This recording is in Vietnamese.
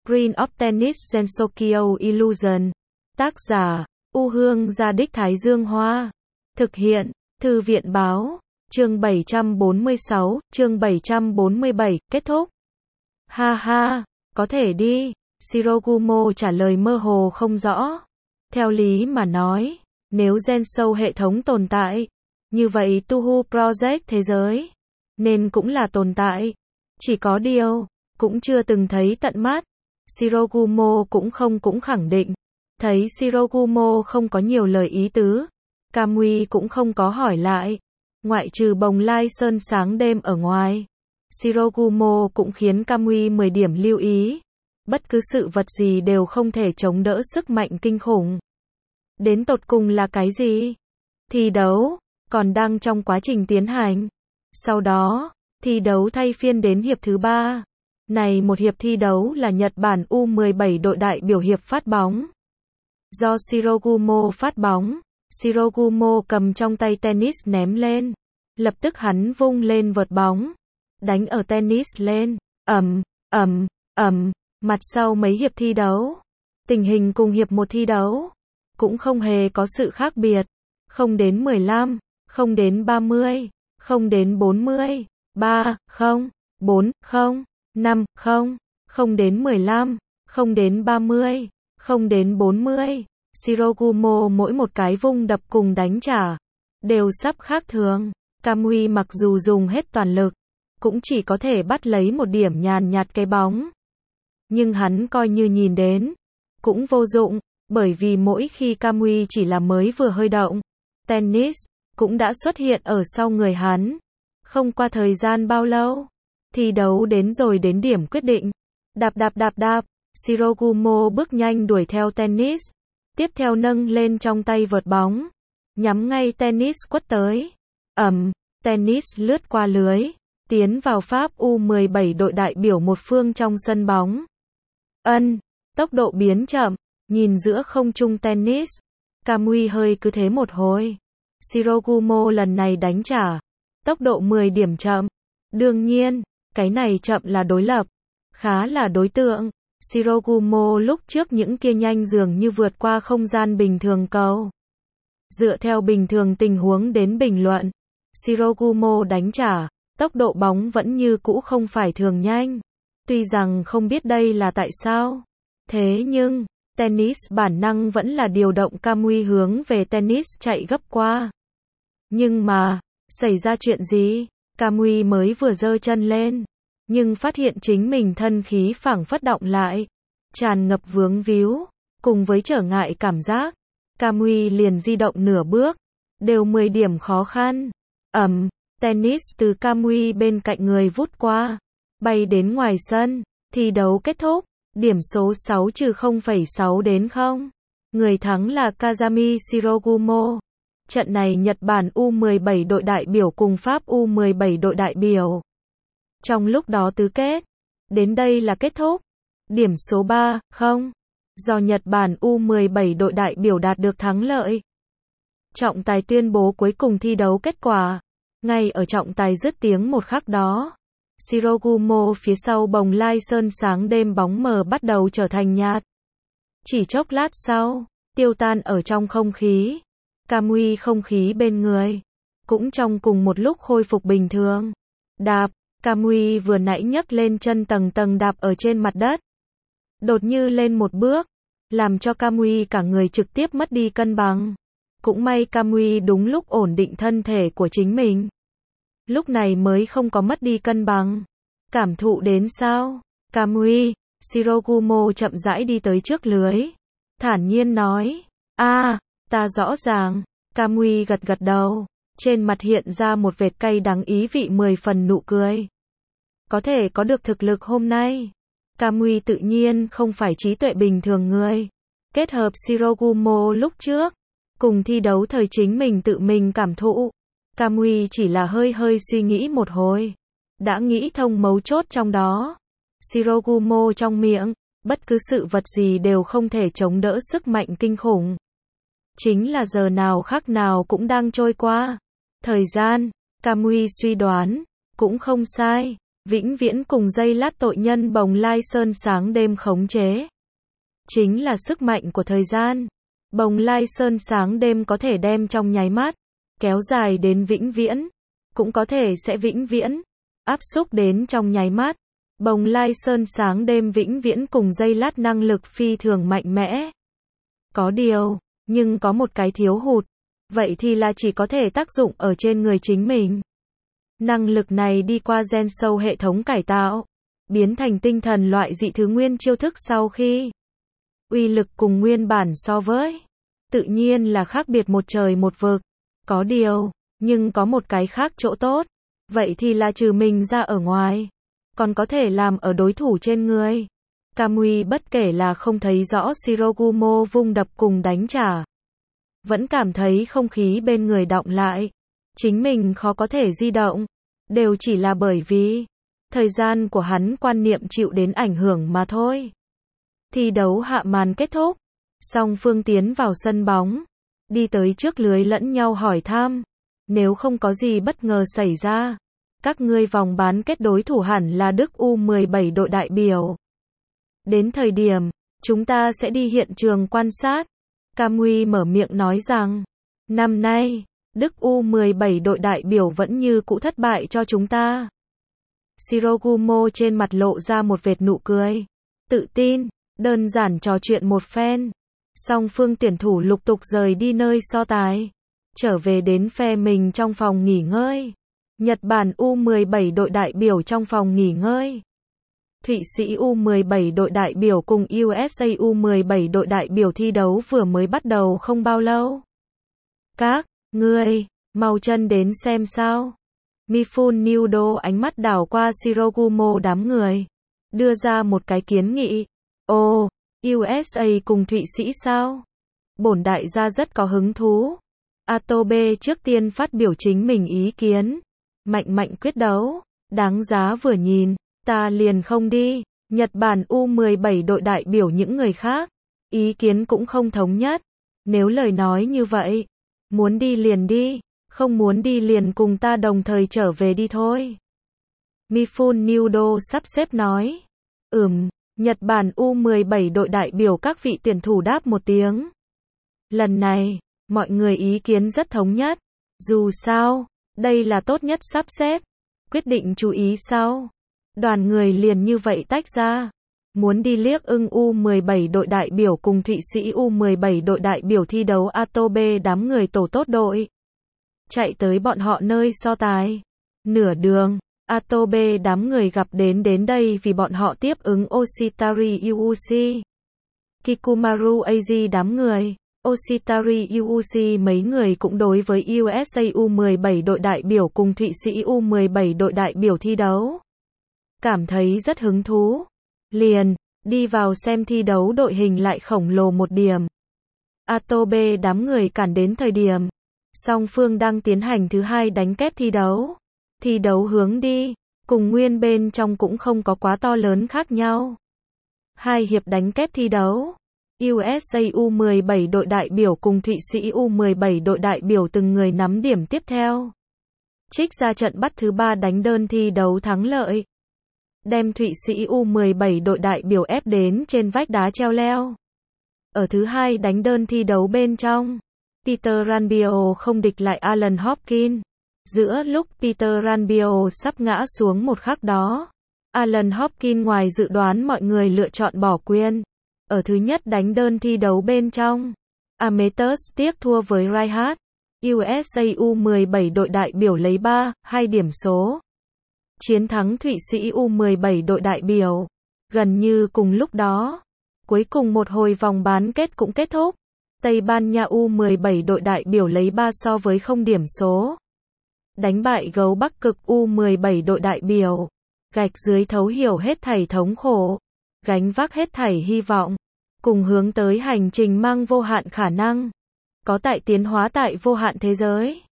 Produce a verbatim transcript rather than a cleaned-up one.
Screen of Tennis Gensokyo Illusion. Tác giả, U Hương Gia Đích Thái Dương Hoa. Thực hiện, Thư viện Báo. Chương bảy trăm bốn mươi sáu, chương bảy trăm bốn mươi bảy, kết thúc. Ha ha, có thể đi. Shirogumo trả lời mơ hồ không rõ. Theo lý mà nói, nếu Gensou hệ thống tồn tại, như vậy Tuhu Project thế giới nên cũng là tồn tại. Chỉ có điều, cũng chưa từng thấy tận mắt. Shirogumo cũng không cũng khẳng định. Thấy Shirogumo không có nhiều lời ý tứ, Kamui cũng không có hỏi lại. Ngoại trừ bồng lai sơn sáng đêm ở ngoài, Shirogumo cũng khiến Kamui mười điểm lưu ý. Bất cứ sự vật gì đều không thể chống đỡ sức mạnh kinh khủng. Đến tột cùng là cái gì? Thi đấu còn đang trong quá trình tiến hành. Sau đó, thi đấu thay phiên đến hiệp thứ ba. Này một hiệp thi đấu là Nhật Bản U mười bảy đội đại biểu hiệp phát bóng. Do Shirogumo phát bóng, Shirogumo cầm trong tay tennis ném lên. Lập tức hắn vung lên vợt bóng, đánh ở tennis lên, ầm, ầm, ầm. Mặt sau mấy hiệp thi đấu, tình hình cùng hiệp một thi đấu cũng không hề có sự khác biệt. Không đến mười lăm, không đến ba mươi, không đến bốn mươi, ba, không, bốn, không, năm, không, không đến mười lăm, không đến ba mươi, không đến bốn mươi. Shirogumo mỗi một cái vung đập cùng đánh trả đều sắp khác thường. Kamui mặc dù dùng hết toàn lực, cũng chỉ có thể bắt lấy một điểm nhàn nhạt cái bóng. Nhưng hắn coi như nhìn đến, cũng vô dụng, bởi vì mỗi khi Kamui chỉ là mới vừa hơi động, tennis cũng đã xuất hiện ở sau người hắn. Không qua thời gian bao lâu, thi đấu đến rồi đến điểm quyết định. Đạp đạp đạp đạp, Shirogumo bước nhanh đuổi theo tennis, tiếp theo nâng lên trong tay vợt bóng, nhắm ngay tennis quất tới. Ầm, tennis lướt qua lưới, tiến vào Pháp U mười bảy đội đại biểu một phương trong sân bóng. Ân, tốc độ biến chậm, nhìn giữa không trung tennis, Kamui hơi cứ thế một hồi. Shirogumo lần này đánh trả, tốc độ mười điểm chậm. Đương nhiên, cái này chậm là đối lập, khá là đối tượng. Shirogumo lúc trước những kia nhanh dường như vượt qua không gian bình thường cầu. Dựa theo bình thường tình huống đến bình luận, Shirogumo đánh trả, tốc độ bóng vẫn như cũ không phải thường nhanh. Tuy rằng không biết đây là tại sao, thế nhưng, tennis bản năng vẫn là điều động Kamui hướng về tennis chạy gấp qua. Nhưng mà, xảy ra chuyện gì? Kamui mới vừa giơ chân lên, nhưng phát hiện chính mình thân khí phảng phất động lại, tràn ngập vướng víu, cùng với trở ngại cảm giác. Kamui liền di động nửa bước, đều mười điểm khó khăn. Ầm, tennis từ Kamui bên cạnh người vút qua, bay đến ngoài sân. Thi đấu kết thúc, điểm số sáu trừ không phẩy sáu đến không. Người thắng là Kazami Shirogumo. Trận này Nhật Bản U mười bảy đội đại biểu cùng Pháp U mười bảy đội đại biểu. Trong lúc đó tứ kết, đến đây là kết thúc. Điểm số ba, không. Do Nhật Bản U mười bảy đội đại biểu đạt được thắng lợi. Trọng tài tuyên bố cuối cùng thi đấu kết quả. Ngay ở trọng tài dứt tiếng một khắc đó, Shirogumo phía sau bồng lai sơn sáng đêm bóng mờ bắt đầu trở thành nhạt. Chỉ chốc lát sau, tiêu tan ở trong không khí. Kamui không khí bên người, cũng trong cùng một lúc khôi phục bình thường. Đạp, Kamui vừa nãy nhấc lên chân tầng tầng đạp ở trên mặt đất. Đột như lên một bước, làm cho Kamui cả người trực tiếp mất đi cân bằng. Cũng may Kamui đúng lúc ổn định thân thể của chính mình. Lúc này mới không có mất đi cân bằng. Cảm thụ đến sao? Kamui, Shirogumo chậm rãi đi tới trước lưới. Thản nhiên nói, a, ta rõ ràng. Kamui gật gật đầu. Trên mặt hiện ra một vệt cay đắng ý vị mười phần nụ cười. Có thể có được thực lực hôm nay, Kamui tự nhiên không phải trí tuệ bình thường người. Kết hợp Shirogumo lúc trước, cùng thi đấu thời chính mình tự mình cảm thụ. Kamui chỉ là hơi hơi suy nghĩ một hồi, đã nghĩ thông mấu chốt trong đó. Shirogumo trong miệng, bất cứ sự vật gì đều không thể chống đỡ sức mạnh kinh khủng. Chính là giờ nào khắc nào cũng đang trôi qua. Thời gian, Kamui suy đoán, cũng không sai. vĩnh viễn cùng giây lát tội nhân bồng lai sơn sáng đêm khống chế. Chính là sức mạnh của thời gian. Bồng lai sơn sáng đêm có thể đem trong nháy mắt, kéo dài đến vĩnh viễn, cũng có thể sẽ vĩnh viễn, áp xúc đến trong nháy mắt. Bồng lai sơn sáng đêm vĩnh viễn cùng giây lát năng lực phi thường mạnh mẽ. Có điều, nhưng có một cái thiếu hụt, vậy thì là chỉ có thể tác dụng ở trên người chính mình. Năng lực này đi qua gen sâu hệ thống cải tạo, biến thành tinh thần loại dị thứ nguyên chiêu thức sau khi uy lực cùng nguyên bản so với, tự nhiên là khác biệt một trời một vực. Có điều, nhưng có một cái khác chỗ tốt, vậy thì là trừ mình ra ở ngoài, còn có thể làm ở đối thủ trên người. Kamui bất kể là không thấy rõ Shirogumo vung đập cùng đánh trả, vẫn cảm thấy không khí bên người đọng lại, chính mình khó có thể di động, đều chỉ là bởi vì thời gian của hắn quan niệm chịu đến ảnh hưởng mà thôi. Thi đấu hạ màn kết thúc, song phương tiến vào sân bóng, đi tới trước lưới lẫn nhau hỏi thăm, nếu không có gì bất ngờ xảy ra, các ngươi vòng bán kết đối thủ hẳn là Đức U mười bảy đội đại biểu. Đến thời điểm, chúng ta sẽ đi hiện trường quan sát. Kamui mở miệng nói rằng, năm nay, Đức U mười bảy đội đại biểu vẫn như cũ thất bại cho chúng ta. Shirogumo trên mặt lộ ra một vệt nụ cười, tự tin, đơn giản trò chuyện một phen. Song phương tuyển thủ lục tục rời đi nơi so tài, trở về đến phe mình trong phòng nghỉ ngơi. Nhật Bản U mười bảy đội đại biểu trong phòng nghỉ ngơi. Thụy Sĩ U mười bảy đội đại biểu cùng u ét a U mười bảy đội đại biểu thi đấu vừa mới bắt đầu không bao lâu. Các ngươi, mau chân đến xem sao. Mifune Nudo ánh mắt đảo qua Shirogumo đám người, đưa ra một cái kiến nghị. Ồ, u ét a cùng Thụy Sĩ sao? Bổn đại gia rất có hứng thú. Atobe trước tiên phát biểu chính mình ý kiến. Mạnh mạnh quyết đấu, đáng giá vừa nhìn, ta liền không đi. Nhật Bản U mười bảy đội đại biểu những người khác, ý kiến cũng không thống nhất. Nếu lời nói như vậy, muốn đi liền đi, không muốn đi liền cùng ta đồng thời trở về đi thôi. Mifune Nudo sắp xếp nói. Ừm, Nhật Bản U mười bảy đội đại biểu các vị tuyển thủ đáp một tiếng. Lần này, mọi người ý kiến rất thống nhất. Dù sao, đây là tốt nhất sắp xếp. Quyết định chú ý sau. Đoàn người liền như vậy tách ra. Muốn đi liếc ưng U mười bảy đội đại biểu cùng Thụy Sĩ U mười bảy đội đại biểu thi đấu Atobe đám người tổ tốt đội. Chạy tới bọn họ nơi so tài. Nửa đường, Atobe đám người gặp đến đến đây vì bọn họ tiếp ứng Oshitari Yuuchi. Kikumaru Eiji đám người. Oshitari Yuuchi mấy người cũng đối với u ét a U mười bảy đội đại biểu cùng Thụy Sĩ U mười bảy đội đại biểu thi đấu. Cảm thấy rất hứng thú. Liền, đi vào xem thi đấu đội hình lại khổng lồ một điểm. Atobe đám người cản đến thời điểm. Song phương đang tiến hành thứ hai đánh kép thi đấu. Thi đấu hướng đi, cùng nguyên bên trong cũng không có quá to lớn khác nhau. Hai hiệp đánh kép thi đấu. u ét a U mười bảy đội đại biểu cùng Thụy Sĩ U mười bảy đội đại biểu từng người nắm điểm tiếp theo. Trích ra trận bắt thứ ba đánh đơn thi đấu thắng lợi. Đem Thụy Sĩ U mười bảy đội đại biểu ép đến trên vách đá treo leo. Ở thứ hai đánh đơn thi đấu bên trong, Peter Ranbio không địch lại Alan Hopkins. Giữa lúc Peter Ranbio sắp ngã xuống một khắc đó, Alan Hopkins ngoài dự đoán mọi người lựa chọn bỏ quyền. Ở thứ nhất đánh đơn thi đấu bên trong, Amethyst tiếc thua với Reinhardt. u ét a U mười bảy đội đại biểu lấy ba hai điểm số. Chiến thắng Thụy Sĩ U mười bảy đội đại biểu. Gần như cùng lúc đó, cuối cùng một hồi vòng bán kết cũng kết thúc. Tây Ban Nha U mười bảy đội đại biểu lấy ba so với không điểm số. Đánh bại gấu Bắc Cực U mười bảy đội đại biểu. Gạch dưới thấu hiểu hết thảy thống khổ. Gánh vác hết thảy hy vọng. Cùng hướng tới hành trình mang vô hạn khả năng. Có tại tiến hóa tại vô hạn thế giới.